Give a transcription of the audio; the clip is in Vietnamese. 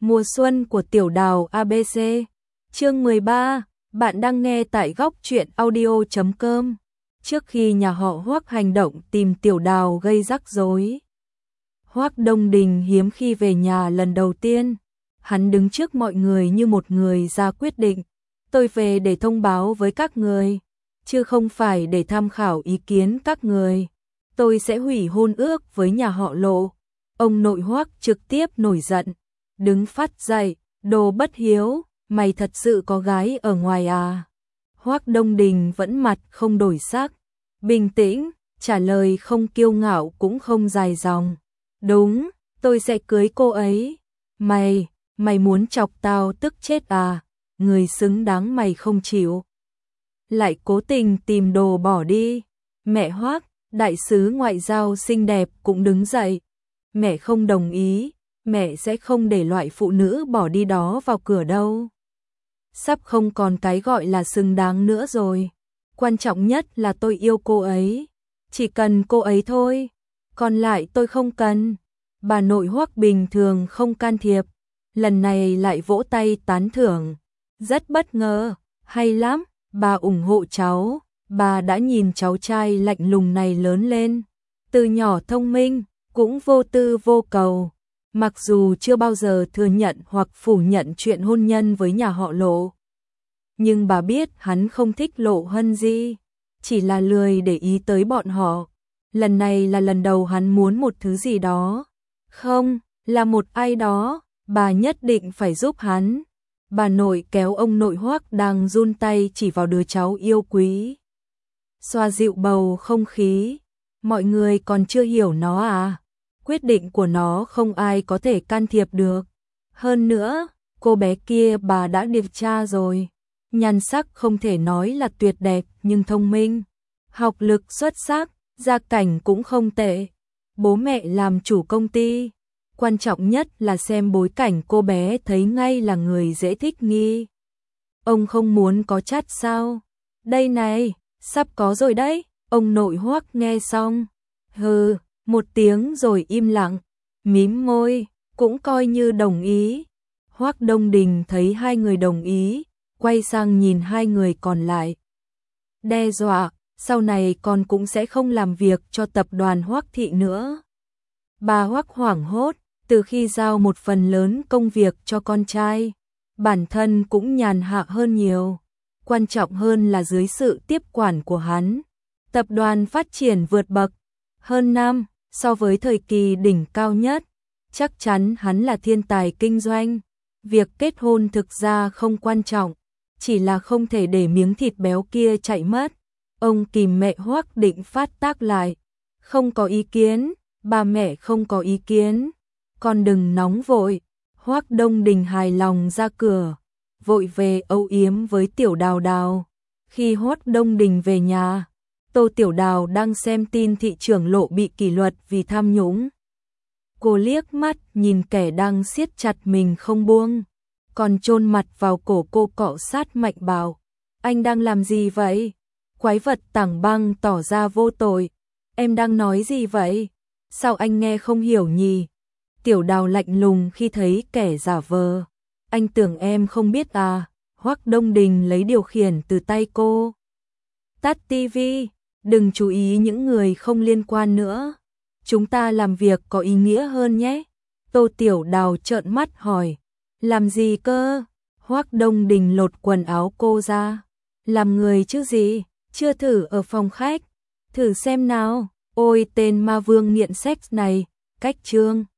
Mùa xuân của Tiểu Đào ABC. Chương 13, bạn đang nghe tại góc truyện audio.com. Trước khi nhà họ Hoắc hành động tìm Tiểu Đào gây rắc rối, Hoắc Đông Đình hiếm khi về nhà lần đầu tiên. Hắn đứng trước mọi người như một người ra quyết định. Tôi về để thông báo với các người, chứ không phải để tham khảo ý kiến các người. Tôi sẽ hủy hôn ước với nhà họ Lộ. Ông nội Hoắc trực tiếp nổi giận, đứng phát dậy, đồ bất hiếu, mày thật sự có gái ở ngoài à? Hoắc Đông Đình vẫn mặt không đổi sắc, bình tĩnh, trả lời không kiêu ngạo cũng không dài dòng. Đúng, tôi sẽ cưới cô ấy. Mày muốn chọc tao tức chết à? Người xứng đáng mày không chịu, lại cố tình tìm đồ bỏ đi. Mẹ Hoắc, đại sứ ngoại giao xinh đẹp cũng đứng dậy. Mẹ không đồng ý, mẹ sẽ không để loại phụ nữ bỏ đi đó vào cửa đâu. Sắp không còn cái gọi là xứng đáng nữa rồi. Quan trọng nhất là tôi yêu cô ấy, chỉ cần cô ấy thôi, còn lại tôi không cần. Bà nội Hoắc bình thường không can thiệp, lần này lại vỗ tay tán thưởng. Rất bất ngờ, hay lắm, bà ủng hộ cháu. Bà đã nhìn cháu trai lạnh lùng này lớn lên, từ nhỏ thông minh, cũng vô tư vô cầu. Mặc dù chưa bao giờ thừa nhận hoặc phủ nhận chuyện hôn nhân với nhà họ Lộ, nhưng bà biết hắn không thích Lộ Hân Di, chỉ là lười để ý tới bọn họ. Lần này là lần đầu hắn muốn một thứ gì đó, không, là một ai đó, bà nhất định phải giúp hắn. Bà nội kéo ông nội Hoắc đang run tay chỉ vào đứa cháu yêu quý, xoa dịu bầu không khí. Mọi người còn chưa hiểu nó à? Quyết định của nó không ai có thể can thiệp được. Hơn nữa, cô bé kia bà đã điều tra rồi. Nhan sắc không thể nói là tuyệt đẹp nhưng thông minh, học lực xuất sắc, gia cảnh cũng không tệ. Bố mẹ làm chủ công ty. Quan trọng nhất là xem bối cảnh cô bé thấy ngay là người dễ thích nghi. Ông không muốn có chắt sao? Đây này, sắp có rồi đấy. Ông nội Hoắc nghe xong, hừ, một tiếng rồi im lặng, mím môi, cũng coi như đồng ý. Hoắc Đông Đình thấy hai người đồng ý, quay sang nhìn hai người còn lại, đe dọa, sau này con cũng sẽ không làm việc cho tập đoàn Hoắc Thị nữa. Bà Hoắc hoảng hốt, từ khi giao một phần lớn công việc cho con trai, bản thân cũng nhàn hạ hơn nhiều. Quan trọng hơn là dưới sự tiếp quản của hắn, tập đoàn phát triển vượt bậc hơn năm so với thời kỳ đỉnh cao nhất. Chắc chắn hắn là thiên tài kinh doanh. Việc kết hôn thực ra không quan trọng, chỉ là không thể để miếng thịt béo kia chạy mất. Ông kìm mẹ Hoắc định phát tác lại. Không có ý kiến, bà mẹ không có ý kiến. Con đừng nóng vội. Hoắc Đông Đình hài lòng ra cửa, vội về âu yếm với Tiểu Đào Đào. Khi Hoắc Đông Đình về nhà, Tô Tiểu Đào đang xem tin thị trưởng Lộ bị kỷ luật vì tham nhũng. Cô liếc mắt nhìn kẻ đang siết chặt mình không buông, còn chôn mặt vào cổ cô cọ sát mạnh bảo: anh đang làm gì vậy? Quái vật Tảng Băng tỏ ra vô tội: em đang nói gì vậy? Sao anh nghe không hiểu nhỉ? Tiểu Đào lạnh lùng khi thấy kẻ giả vờ: anh tưởng em không biết à? Hoắc Đông Đình lấy điều khiển từ tay cô. Tắt tivi, đừng chú ý những người không liên quan nữa. Chúng ta làm việc có ý nghĩa hơn nhé. Tô Tiểu Đào trợn mắt hỏi: làm gì cơ? Hoắc Đông Đình lột quần áo cô ra: làm người chứ gì, chưa thử ở phòng khách, thử xem nào. Ôi tên ma vương nghiện sex này, cách chương